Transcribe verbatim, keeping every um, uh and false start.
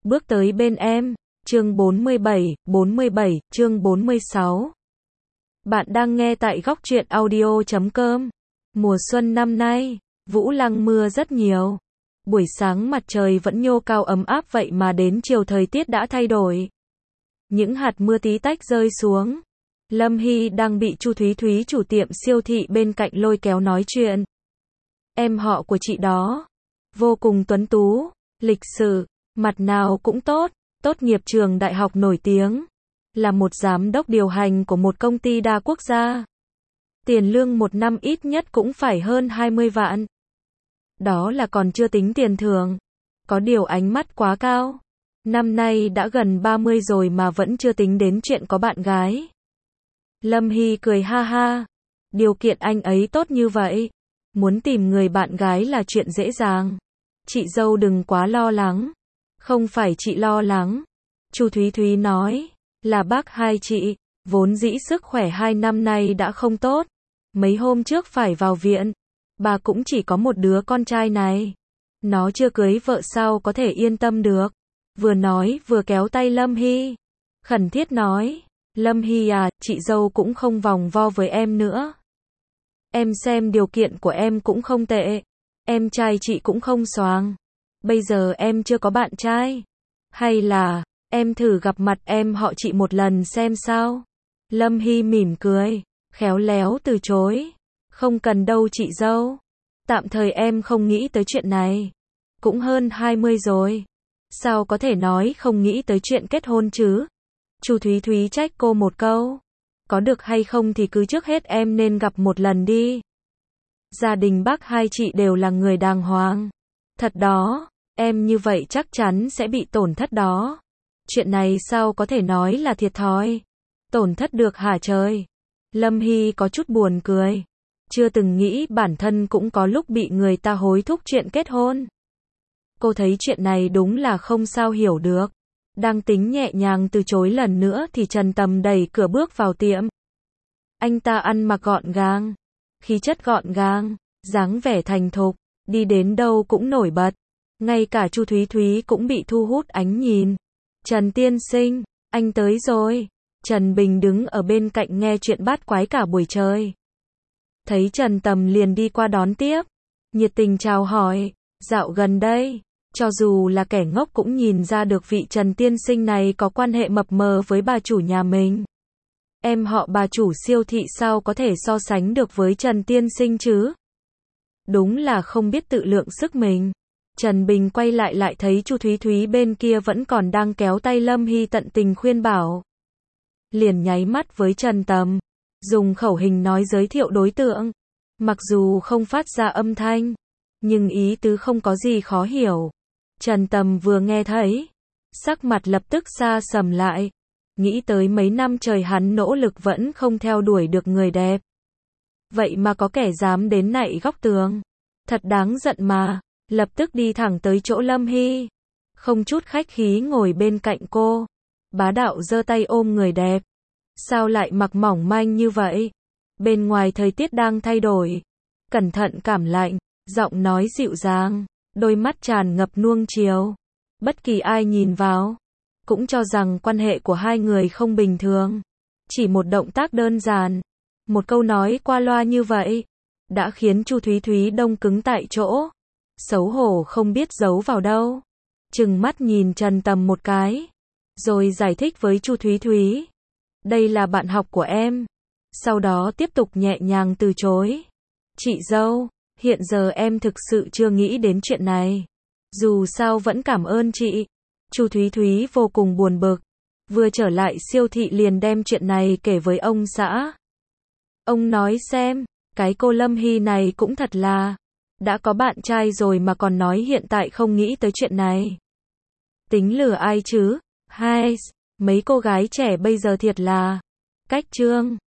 bước tới bên em. Chương bốn mươi bảy, bốn mươi bảy, chương bốn mươi sáu. Bạn đang nghe tại góc truyện audio chấm com. Mùa xuân năm nay, Vũ Lăng mưa rất nhiều. Buổi sáng mặt trời vẫn nhô cao ấm áp vậy mà đến chiều thời tiết đã thay đổi. Những hạt mưa tí tách rơi xuống. Lâm Hy đang bị Chu Thúy Thúy chủ tiệm siêu thị bên cạnh lôi kéo nói chuyện. Em họ của chị đó, vô cùng tuấn tú, lịch sự, mặt nào cũng tốt, tốt nghiệp trường đại học nổi tiếng, là một giám đốc điều hành của một công ty đa quốc gia. Tiền lương một năm ít nhất cũng phải hơn hai mươi vạn. Đó là còn chưa tính tiền thưởng. Có điều ánh mắt quá cao. Năm nay đã gần ba mươi rồi mà vẫn chưa tính đến chuyện có bạn gái. Lâm Hy cười ha ha. Điều kiện anh ấy tốt như vậy, muốn tìm người bạn gái là chuyện dễ dàng. Chị dâu đừng quá lo lắng. Không phải chị lo lắng. Chu Thúy Thúy nói, là bác hai chị, vốn dĩ sức khỏe hai năm nay đã không tốt. Mấy hôm trước phải vào viện. Bà cũng chỉ có một đứa con trai này. Nó chưa cưới vợ sao có thể yên tâm được. Vừa nói vừa kéo tay Lâm Hy. Khẩn thiết nói, Lâm Hy à, chị dâu cũng không vòng vo với em nữa. Em xem điều kiện của em cũng không tệ. Em trai chị cũng không xoàng. Bây giờ em chưa có bạn trai. Hay là, em thử gặp mặt em họ chị một lần xem sao. Lâm Hy mỉm cười, khéo léo từ chối. Không cần đâu chị dâu. Tạm thời em không nghĩ tới chuyện này. Cũng hơn hai mươi rồi. Sao có thể nói không nghĩ tới chuyện kết hôn chứ? Chu Thúy Thúy trách cô một câu. Có được hay không thì cứ trước hết em nên gặp một lần đi. Gia đình bác hai chị đều là người đàng hoàng. Thật đó, em như vậy chắc chắn sẽ bị tổn thất đó. Chuyện này sao có thể nói là thiệt thòi? Tổn thất được hả trời? Lâm Hy có chút buồn cười. Chưa từng nghĩ bản thân cũng có lúc bị người ta hối thúc chuyện kết hôn. Cô thấy chuyện này đúng là không sao hiểu được. Đang tính nhẹ nhàng từ chối lần nữa thì Trần Tầm đẩy cửa bước vào tiệm. Anh ta ăn mặc gọn gàng, khí chất gọn gàng, dáng vẻ thành thục, đi đến đâu cũng nổi bật. Ngay cả Chu Thúy Thúy cũng bị thu hút ánh nhìn. Trần tiên sinh, anh tới rồi. Trần Bình đứng ở bên cạnh nghe chuyện bát quái cả buổi trời. Thấy Trần Tầm liền đi qua đón tiếp. Nhiệt tình chào hỏi. Dạo gần đây, cho dù là kẻ ngốc cũng nhìn ra được vị Trần tiên sinh này có quan hệ mập mờ với bà chủ nhà mình. Em họ bà chủ siêu thị sao có thể so sánh được với Trần tiên sinh chứ? Đúng là không biết tự lượng sức mình. Trần Bình quay lại lại thấy Chu Thúy Thúy bên kia vẫn còn đang kéo tay Lâm Hy tận tình khuyên bảo. Liền nháy mắt với Trần Tầm, dùng khẩu hình nói giới thiệu đối tượng. Mặc dù không phát ra âm thanh, nhưng ý tứ không có gì khó hiểu. Trần Tầm vừa nghe thấy, sắc mặt lập tức xa sầm lại. Nghĩ tới mấy năm trời hắn nỗ lực vẫn không theo đuổi được người đẹp. Vậy mà có kẻ dám đến nạy góc tường. Thật đáng giận mà. Lập tức đi thẳng tới chỗ Lâm Hy. Không chút khách khí ngồi bên cạnh cô. Bá đạo giơ tay ôm người đẹp. Sao lại mặc mỏng manh như vậy? Bên ngoài thời tiết đang thay đổi. Cẩn thận cảm lạnh. Giọng nói dịu dàng. Đôi mắt tràn ngập nuông chiều. Bất kỳ ai nhìn vào cũng cho rằng quan hệ của hai người không bình thường. Chỉ một động tác đơn giản, một câu nói qua loa như vậy, đã khiến Chu Thúy Thúy đông cứng tại chỗ. Xấu hổ không biết giấu vào đâu. Trừng mắt nhìn Trần Tầm một cái. Rồi giải thích với Chu Thúy Thúy. Đây là bạn học của em. Sau đó tiếp tục nhẹ nhàng từ chối. Chị dâu, hiện giờ em thực sự chưa nghĩ đến chuyện này. Dù sao vẫn cảm ơn chị. Chu Thúy Thúy vô cùng buồn bực. Vừa trở lại siêu thị liền đem chuyện này kể với ông xã. Ông nói xem, cái cô Lâm Hy này cũng thật là, đã có bạn trai rồi mà còn nói hiện tại không nghĩ tới chuyện này. Tính lừa ai chứ? Hai, mấy cô gái trẻ bây giờ thiệt là cách trương.